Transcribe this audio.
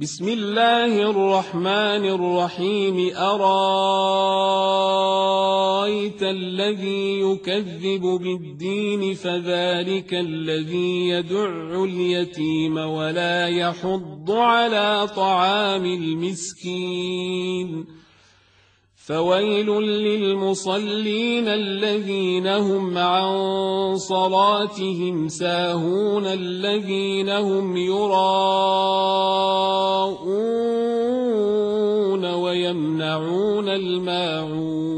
بسم الله الرحمن الرحيم أرأيت الذي يكذب بالدين فذلك الذي يدع اليتيم ولا يحض على طعام المسكين فويل للمصلين الذين هم عن صلاتهم ساهون الذين هم يراءون ويمنعون الماعون